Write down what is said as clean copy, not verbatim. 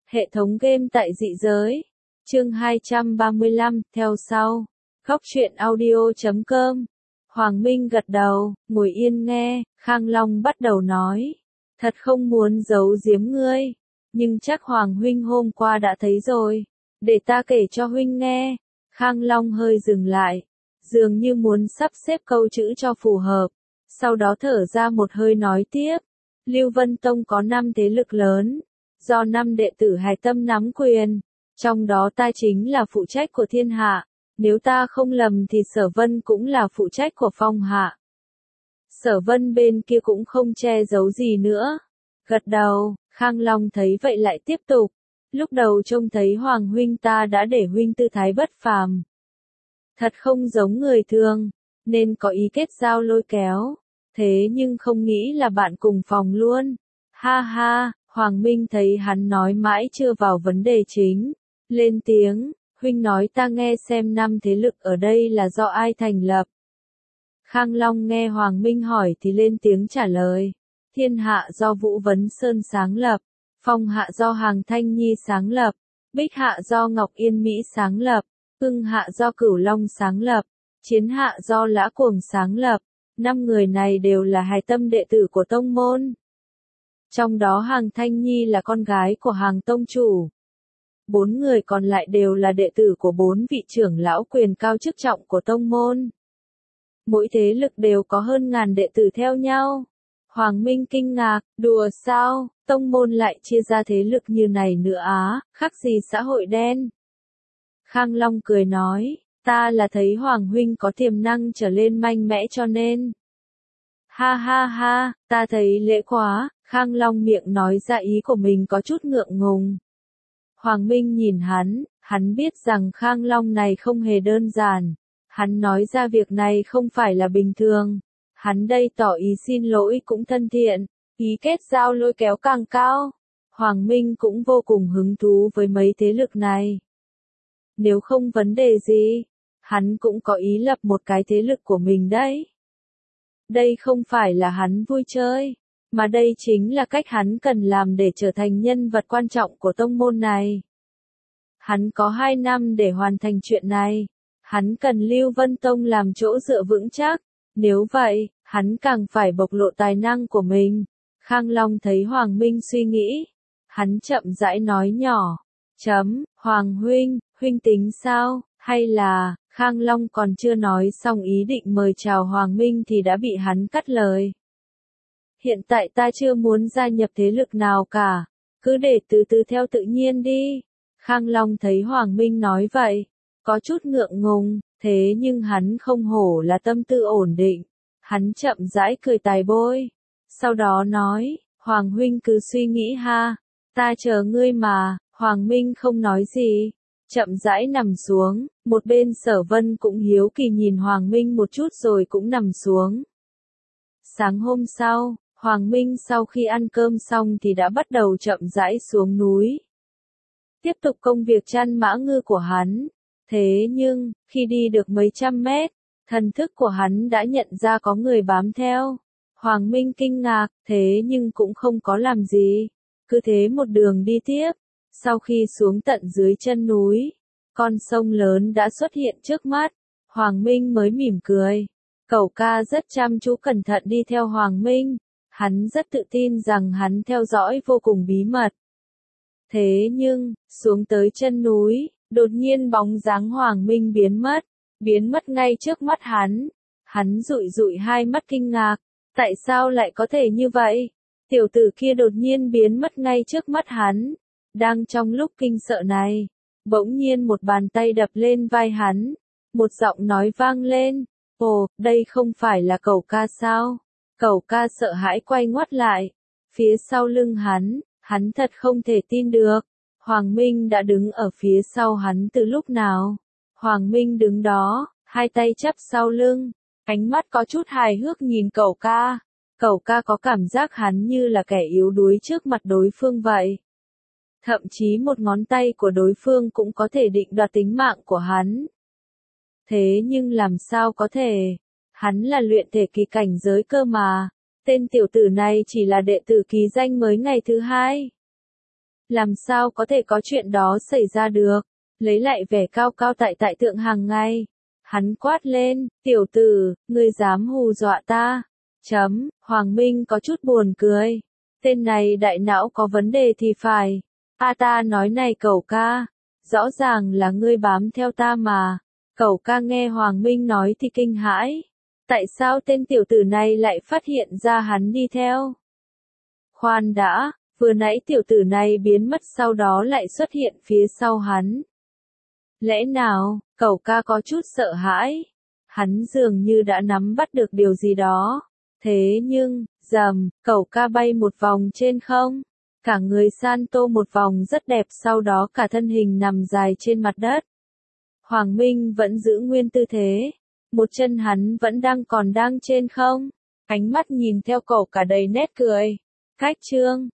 Hệ thống game tại dị giới. Chương 235, theo sau. Góc truyện audio.com. Hoàng Minh gật đầu, ngồi yên nghe, Khang Long bắt đầu nói. Thật không muốn giấu giếm ngươi, nhưng chắc Hoàng huynh hôm qua đã thấy rồi. Để ta kể cho huynh nghe. Khang Long hơi dừng lại, dường như muốn sắp xếp câu chữ cho phù hợp. Sau đó thở ra một hơi nói tiếp. Lưu Vân Tông có 5 thế lực lớn, do 5 đệ tử hài tâm nắm quyền, trong đó ta chính là phụ trách của thiên hạ, nếu ta không lầm thì Sở Vân cũng là phụ trách của phong hạ. Sở Vân bên kia cũng không che giấu gì nữa. Gật đầu, Khang Long thấy vậy lại tiếp tục. Lúc đầu trông thấy Hoàng huynh ta đã để huynh tư thái bất phàm. Thật không giống người thường, nên có ý kết giao lôi kéo. Thế nhưng không nghĩ là bạn cùng phòng luôn. Ha ha, Hoàng Minh thấy hắn nói mãi chưa vào vấn đề chính. Lên tiếng, huynh nói ta nghe xem 5 thế lực ở đây là do ai thành lập. Khang Long nghe Hoàng Minh hỏi thì lên tiếng trả lời. Thiên hạ do Vũ Vấn Sơn sáng lập, phong hạ do Hàng Thanh Nhi sáng lập, bích hạ do Ngọc Yên Mỹ sáng lập, hưng hạ do Cửu Long sáng lập, chiến hạ do Lã Cuồng sáng lập. 5 người này đều là hài tâm đệ tử của tông môn. Trong đó Hàng Thanh Nhi là con gái của Hàng tông chủ. 4 người còn lại đều là đệ tử của 4 vị trưởng lão quyền cao chức trọng của tông môn. Mỗi thế lực đều có hơn ngàn đệ tử theo nhau. Hoàng Minh kinh ngạc, đùa sao, tông môn lại chia ra thế lực như này nữa á, khác gì xã hội đen. Khang Long cười nói. Ta là thấy Hoàng huynh có tiềm năng trở lên mạnh mẽ cho nên. Ha ha ha, ta thấy lễ quá, Khang Long miệng nói ra ý của mình có chút ngượng ngùng. Hoàng Minh nhìn hắn biết rằng Khang Long này không hề đơn giản. Hắn nói ra việc này không phải là bình thường. Hắn đây tỏ ý xin lỗi cũng thân thiện, ý kết giao lôi kéo càng cao. Hoàng Minh cũng vô cùng hứng thú với mấy thế lực này. Nếu không vấn đề gì, hắn cũng có ý lập một cái thế lực của mình đấy. Đây không phải là hắn vui chơi, mà đây chính là cách hắn cần làm để trở thành nhân vật quan trọng của tông môn này. Hắn có 2 năm để hoàn thành chuyện này. Hắn cần Lưu Vân Tông làm chỗ dựa vững chắc. Nếu vậy, hắn càng phải bộc lộ tài năng của mình. Khang Long thấy Hoàng Minh suy nghĩ. Hắn chậm rãi nói nhỏ. Hoàng huynh, huynh tính sao? Hay là, Khang Long còn chưa nói xong ý định mời chào Hoàng Minh thì đã bị hắn cắt lời. Hiện tại ta chưa muốn gia nhập thế lực nào cả. Cứ để từ từ theo tự nhiên đi. Khang Long thấy Hoàng Minh nói vậy. Có chút ngượng ngùng, thế nhưng hắn không hổ là tâm tư ổn định. Hắn chậm rãi cười tài bôi. Sau đó nói, Hoàng huynh cứ suy nghĩ ha. Ta chờ ngươi mà. Hoàng Minh không nói gì. Chậm rãi nằm xuống, một bên Sở Vân cũng hiếu kỳ nhìn Hoàng Minh một chút rồi cũng nằm xuống. Sáng hôm sau, Hoàng Minh sau khi ăn cơm xong thì đã bắt đầu chậm rãi xuống núi. Tiếp tục công việc chăn mã ngư của hắn. Thế nhưng, khi đi được mấy trăm mét, thần thức của hắn đã nhận ra có người bám theo. Hoàng Minh kinh ngạc, thế nhưng cũng không có làm gì. Cứ thế một đường đi tiếp. Sau khi xuống tận dưới chân núi, con sông lớn đã xuất hiện trước mắt. Hoàng Minh mới mỉm cười. Cẩu ca rất chăm chú cẩn thận đi theo Hoàng Minh. Hắn rất tự tin rằng hắn theo dõi vô cùng bí mật. Thế nhưng, xuống tới chân núi, đột nhiên bóng dáng Hoàng Minh biến mất ngay trước mắt hắn. Hắn dụi dụi hai mắt kinh ngạc. Tại sao lại có thể như vậy? Tiểu tử kia đột nhiên biến mất ngay trước mắt hắn. Đang trong lúc kinh sợ này, bỗng nhiên một bàn tay đập lên vai hắn. Một giọng nói vang lên. Ồ, đây không phải là Cẩu ca sao? Cẩu ca sợ hãi quay ngoắt lại. Phía sau lưng hắn thật không thể tin được. Hoàng Minh đã đứng ở phía sau hắn từ lúc nào? Hoàng Minh đứng đó, hai tay chắp sau lưng, ánh mắt có chút hài hước nhìn Cẩu ca. Cẩu ca có cảm giác hắn như là kẻ yếu đuối trước mặt đối phương vậy. Thậm chí một ngón tay của đối phương cũng có thể định đoạt tính mạng của hắn. Thế nhưng làm sao có thể? Hắn là luyện thể kỳ cảnh giới cơ mà. Tên tiểu tử này chỉ là đệ tử kỳ danh mới ngày thứ 2. Làm sao có thể có chuyện đó xảy ra được? Lấy lại vẻ cao cao tại thượng hàng ngày. Hắn quát lên, tiểu tử, ngươi dám hù dọa ta. Hoàng Minh có chút buồn cười. Tên này đại não có vấn đề thì phải. Ta nói này cậu ca. Rõ ràng là ngươi bám theo ta mà. Cậu ca nghe Hoàng Minh nói thì kinh hãi. Tại sao tên tiểu tử này lại phát hiện ra hắn đi theo? Khoan đã, vừa nãy tiểu tử này biến mất sau đó lại xuất hiện phía sau hắn. Lẽ nào, cậu ca có chút sợ hãi? Hắn dường như đã nắm bắt được điều gì đó. Thế nhưng, cậu ca bay một vòng trên không. Cả người san tô một vòng rất đẹp sau đó cả thân hình nằm dài trên mặt đất. Hoàng Minh vẫn giữ nguyên tư thế. Một chân hắn vẫn đang trên không. Ánh mắt nhìn theo cậu cả đầy nét cười. Khách trương,